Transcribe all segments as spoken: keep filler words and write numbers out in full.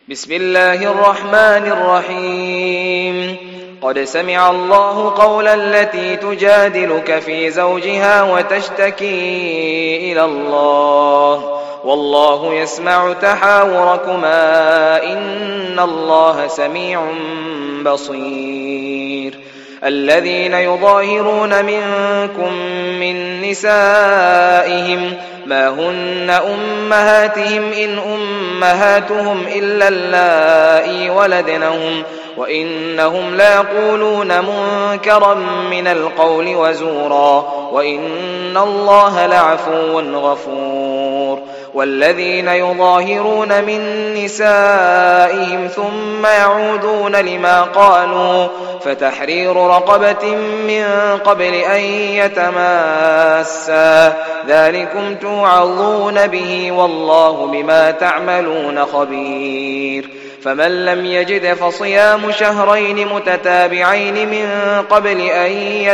بسم الله الرحمن الرحيم قد سمع الله قولا التي تجادلك في زوجها وتشتكي إلى الله والله يسمع تحاوركما إن الله سميع بصير. الذين يظاهرون منكم من نسائهم ما هن أمهاتهم إن أمهاتهم إلا اللائي ولدنهم وإنهم ليقولون منكرا من القول وزورا وإن الله لعفو غفور. والذين يظاهرون من نسائهم ثم يعودون لما قالوا فتحرير رقبة من قبل أن يتماسا ذلكم توعظون به والله بما تعملون خبير. فمن لم يجد فصيام شهرين متتابعين من قبل أن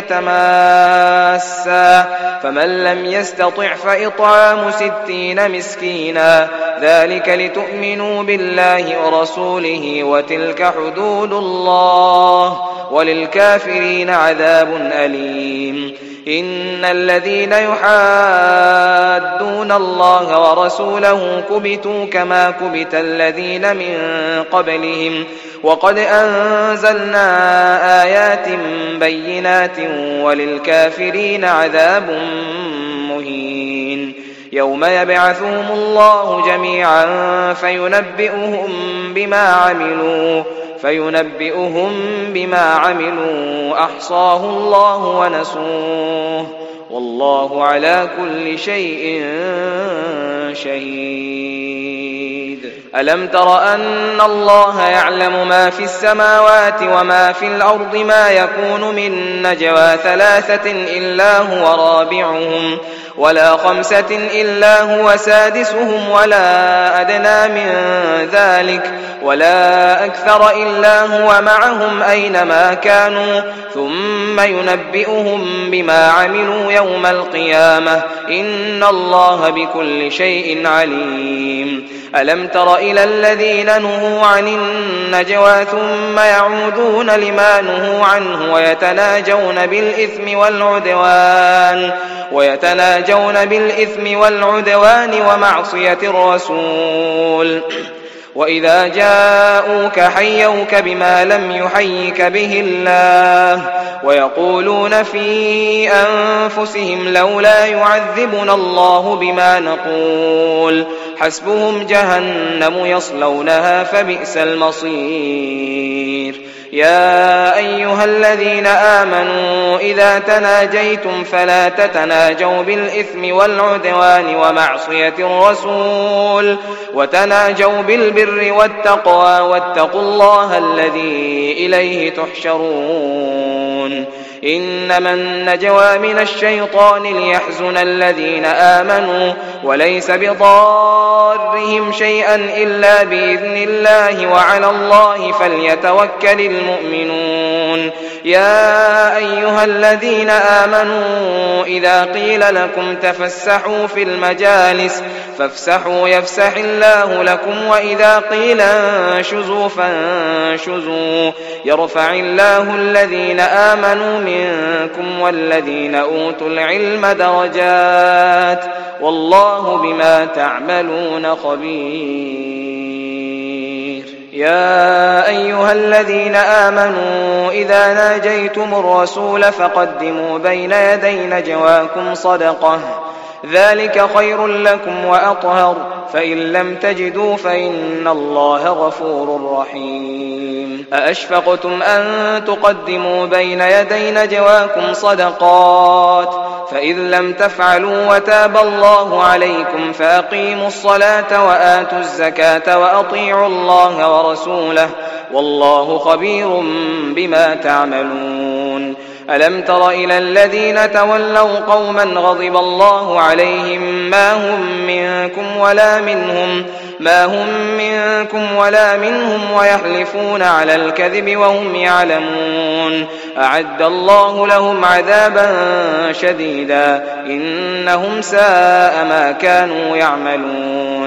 يتماسا فمن لم يستطع فإطعام ستين مسكينا ذلك لتؤمنوا بالله ورسوله وتلك حدود الله وللكافرين عذاب أليم. إن الذين يحادون الله ورسوله كبتوا كما كبت الذين من قبلهم وقد أنزلنا آيات بينات وللكافرين عذاب مهين. يوم يبعثهم الله جميعا فينبئهم بما عملوا فينبئهم بما عملوا أحصاه الله ونسوه والله على كل شيء شهيد. ألم تر أن الله يعلم ما في السماوات وما في الأرض ما يكون من نجوى ثلاثة إلا هو رابعهم ولا خمسة إلا هو سادسهم ولا أدنى من ذلك ولا أكثر إلا هو معهم أينما كانوا ثم ينبئهم بما عملوا يوم القيامة إن الله بكل شيء عليم. ألم تر إلى الذين نهوا عن النجوى ثم يعودون لما نهوا عنه ويتناجون بالإثم والعدوان ويتناجون بالإثم والعدوان ومعصية الرسول وإذا جاءوك حيوك بما لم يحيك به الله ويقولون في أنفسهم لولا يعذبنا الله بما نقول حسبهم جهنم يصلونها فبئس المصير. يا أيها الذين آمنوا إذا تناجيتم فلا تتناجوا بالإثم والعدوان ومعصية الرسول وتناجوا بالبر والتقوى واتقوا الله الذي إليه تحشرون. إنما النجوى من الشيطان ليحزن الذين آمنوا وليس بضارهم شيئا إلا بإذن الله وعلى الله فليتوكل المؤمنون. يا أيها الذين آمنوا إذا قيل لكم تفسحوا في المجالس فافسحوا يفسح الله لكم وإذا قيل انشزوا فانشزوا يرفع الله الذين آمنوا منكم والذين أوتوا العلم درجات والله بما تعملون خبير. يا أيها الذين آمنوا إذا ناجيتم الرسول فقدموا بين يدي نجواكم صدقة ذلك خير لكم وأطهر فإن لم تجدوا فإن الله غفور رحيم. أأشفقتم أن تقدموا بين يدي نجواكم صدقات فإذ لم تفعلوا وتاب الله عليكم فأقيموا الصلاة وآتوا الزكاة وأطيعوا الله ورسوله والله خبير بما تعملون. ألم تر إلى الذين تولوا قوما غضب الله عليهم ما هم منكم ولا منهم ما هم منكم ولا منهم ويحلفون على الكذب وهم يعلمون أعد الله لهم عذابا شديدا إنهم ساء ما كانوا يعملون.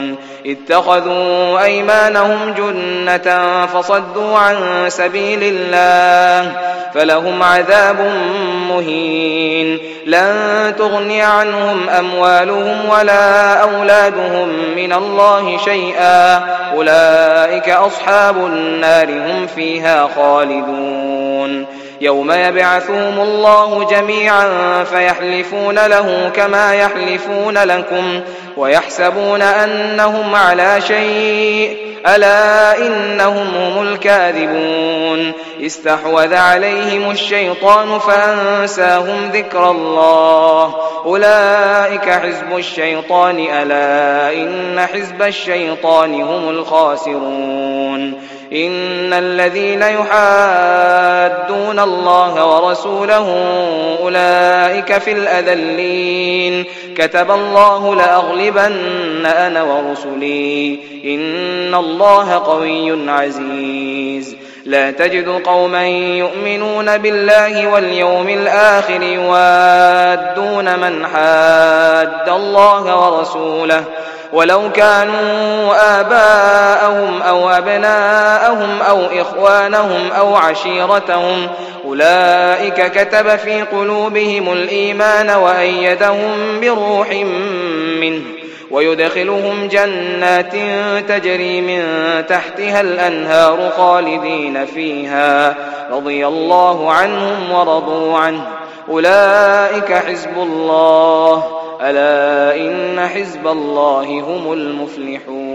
اتخذوا أيمانهم جنة فصدوا عن سبيل الله فلهم عذاب مهين لن تغني عنهم أموالهم ولا أولادهم من الله شيئا أولئك أصحاب النار هم فيها خالدون يوم يبعثهم الله جميعا فيحلفون له كما يحلفون لكم ويحسبون أنهم على شيء ألا إنهم هم الكاذبون استحوذ عليهم الشيطان فأنساهم ذكر الله أولئك حزب الشيطان ألا إن حزب الشيطان هم الخاسرون إن الذين يحادون الله ورسوله أولئك في الأذلين كتب الله لأغلبن أنا ورسلي إن الله قوي عزيز لا تجد قوما يؤمنون بالله واليوم الآخر يوادون من حاد الله ورسوله ولو كانوا آباءهم أو أبناءهم أو إخوانهم أو عشيرتهم أولئك كتب في قلوبهم الإيمان وأيدهم بروح منه ويدخلهم جنات تجري من تحتها الأنهار خالدين فيها رضي الله عنهم ورضوا عنه أولئك حزب الله ألا إن حزب الله هم المفلحون.